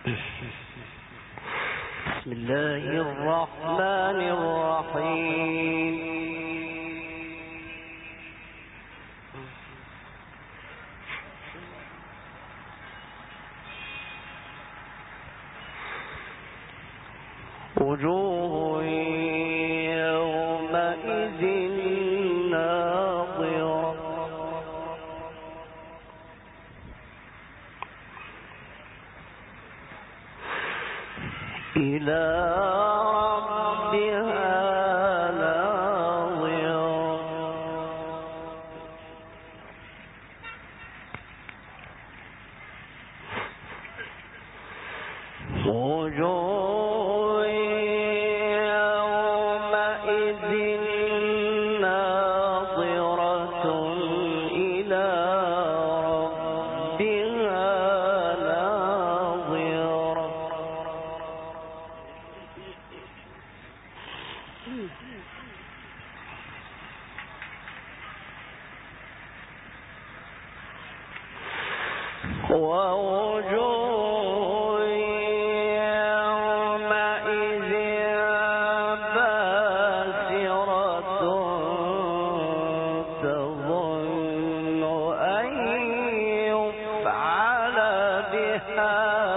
بسم الله الرحمن الرحيم. وجوه يومئذ ناظرة إلى ربها ناظرة وجوه يومئذ ناظرة إلى ربها ناظرة ووجوه يومئذ باسرة تظن أن يفعل بها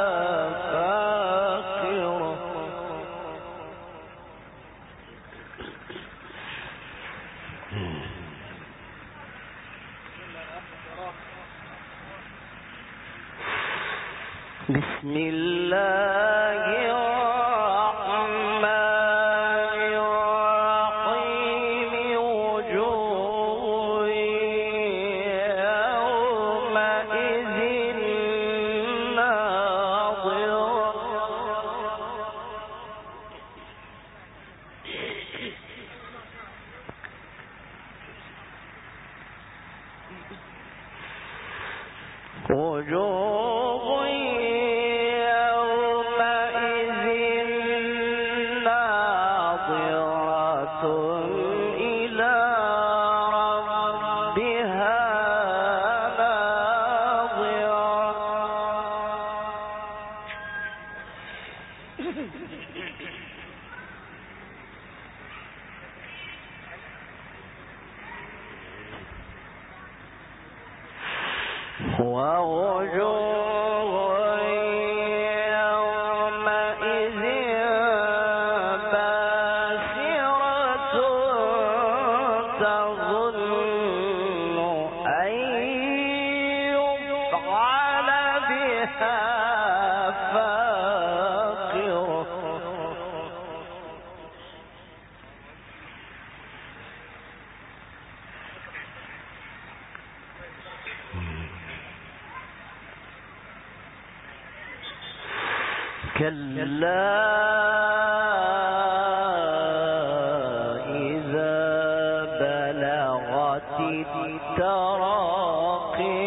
فاقرة بسم الله الرحمن الرحيم. وجوه يومئذ ناظرة وجوه يومئذ ناظرة إلى ربها ناظرة ووجوه يومئذ باسرة تظن أن يفعل بها فاقرة كلا إذا بلغت التراقي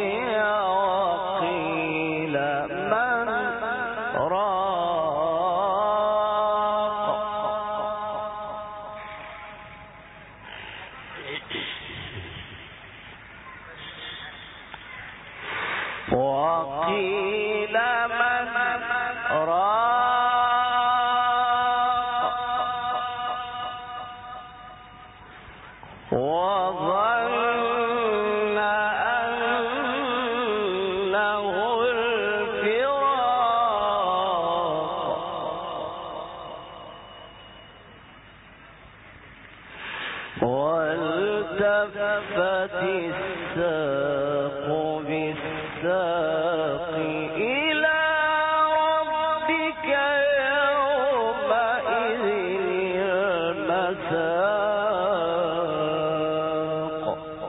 وقيل من راق وقيل من راق وظن أنه الفراق والتفت الساق بالساق إلى ربك يومئذ المساق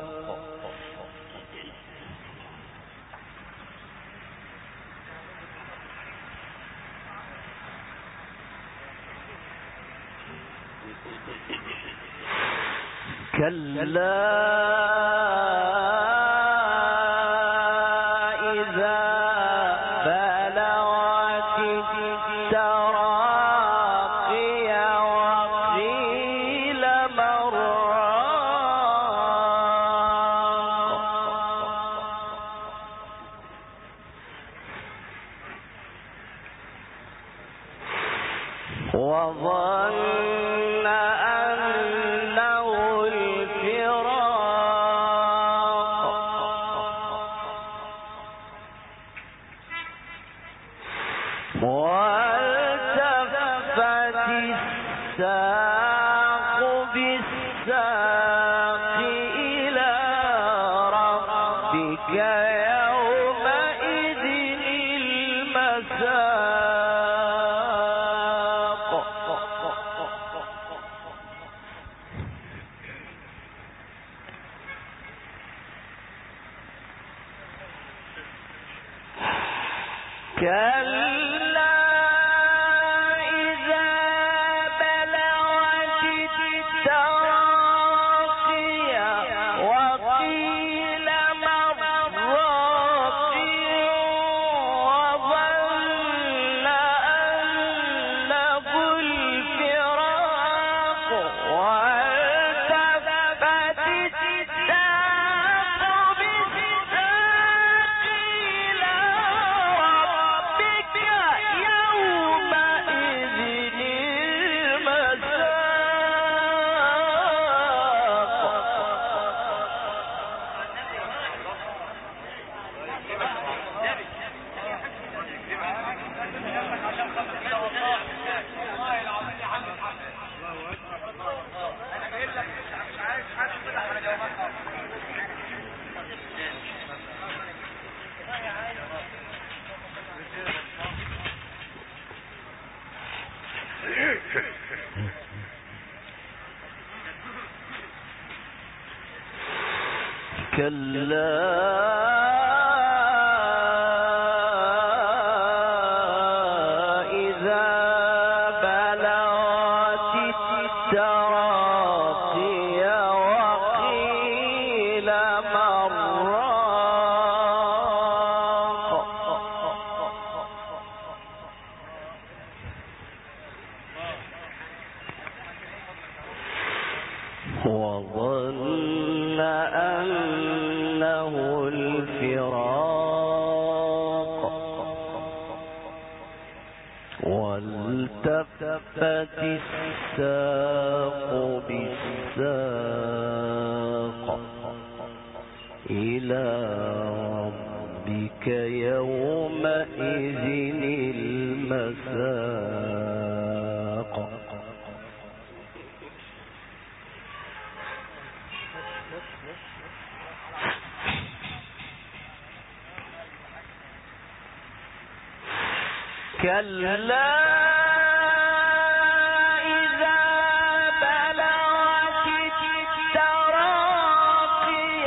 كلا إذا بلغت التراقي وقيل من راق وظن أنه الفراق والتفت الساق بالساق إلى ربك يومئذ المساق كلا إذا بلغت التراقي وقيل من راق وظن أنه الفراق والتفت الساق بالساق إلى ربك يومئذ كلا إذا بلغت التراقي وقيل من راق وظن أنه الفراق والتفت الساق بالساق إلى ربك يومئذ المساق كلا إذا بلغت التراقي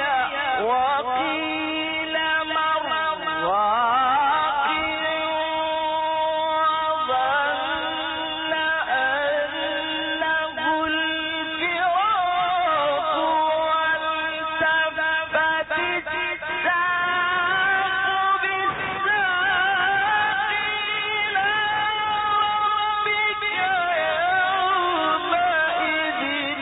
وقيل من راق وظن أنه الفراق والتفت الساق بالساق إلى ربك يومئذ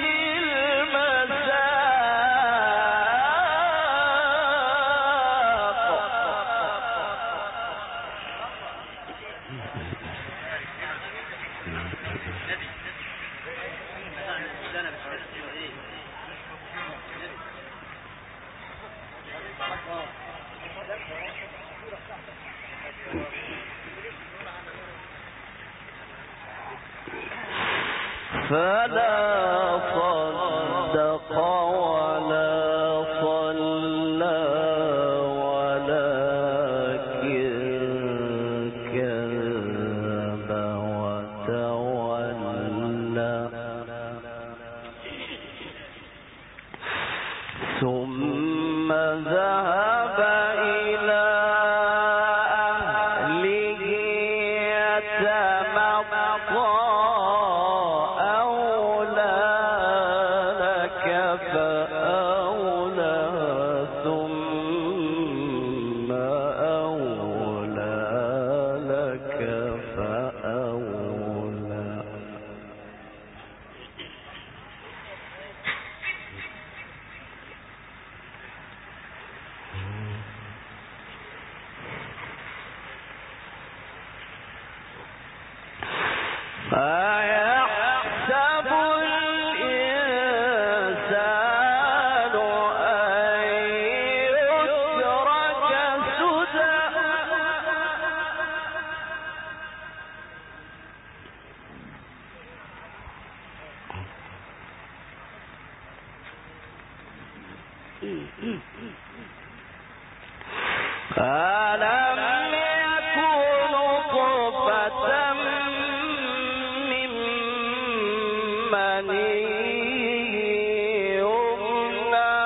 فلا صدق ولا صلى ولكن كذب وتولى ثم ذهب إلى أهله يتمطى فأولى ثم أولى لك فأولى ألم يكن نطفة من مني يمنى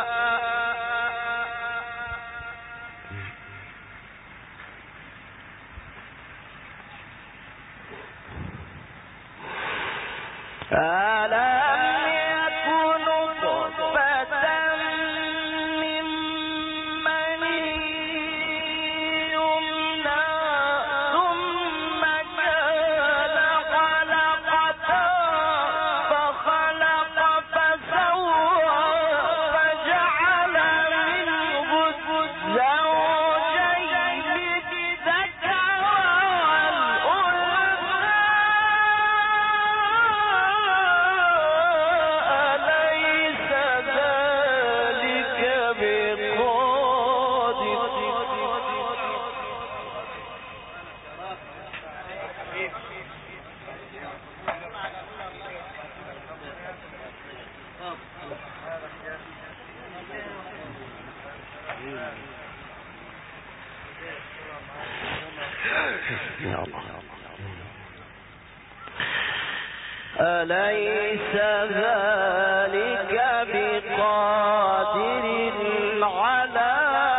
أليس ذلك بقادر على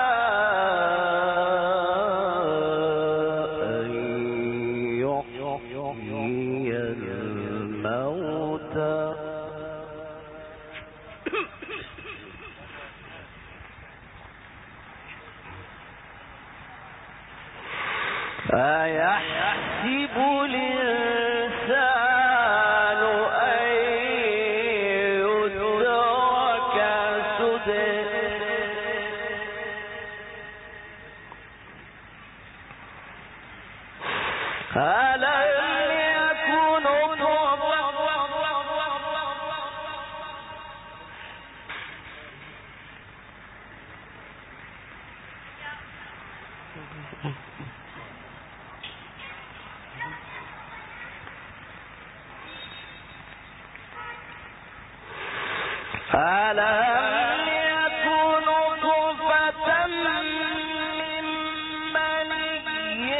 أن يحيي الموتى أيحسب الإنسان أن يترك سدى ألم يكن ألم يكن نطفة من مني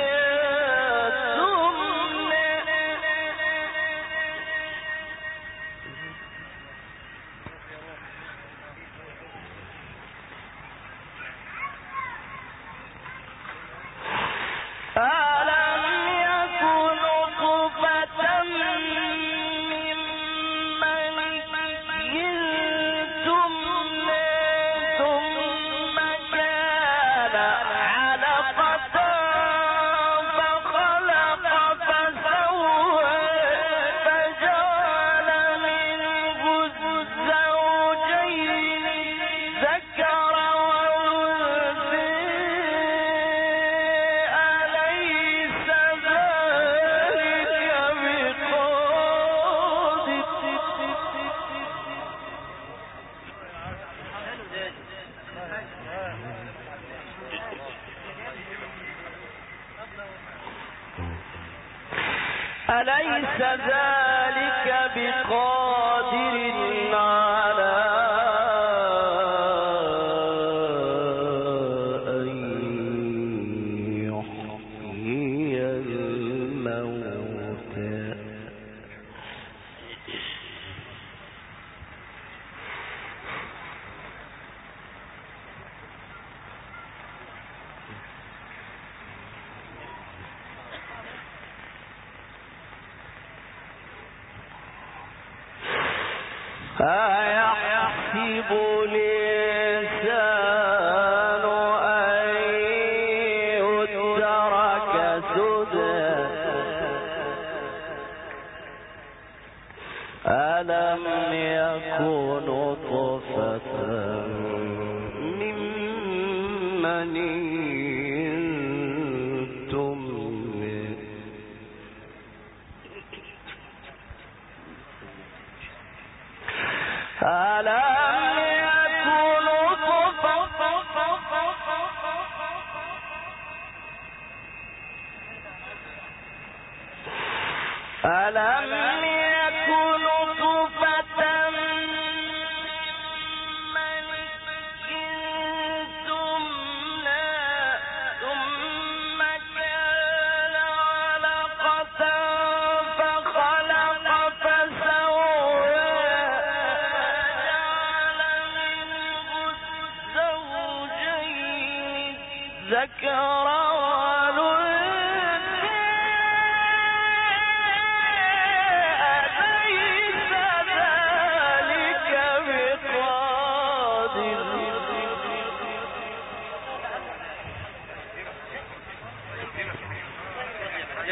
أليس ذلك بقادر على أن يحيي الموتى أيحسب الإنسان أن يترك سدى ألم يكن نطفة من مني تمنى ألم يكن نطفة من مني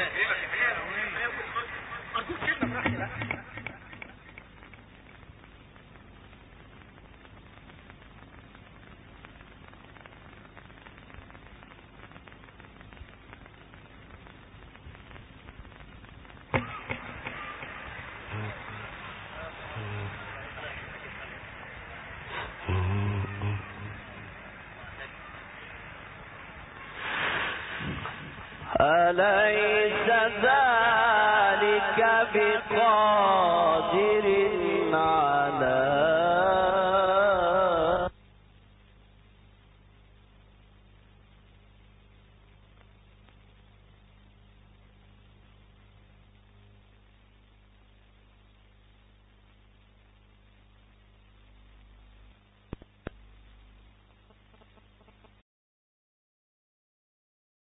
أليس ذلك بقادر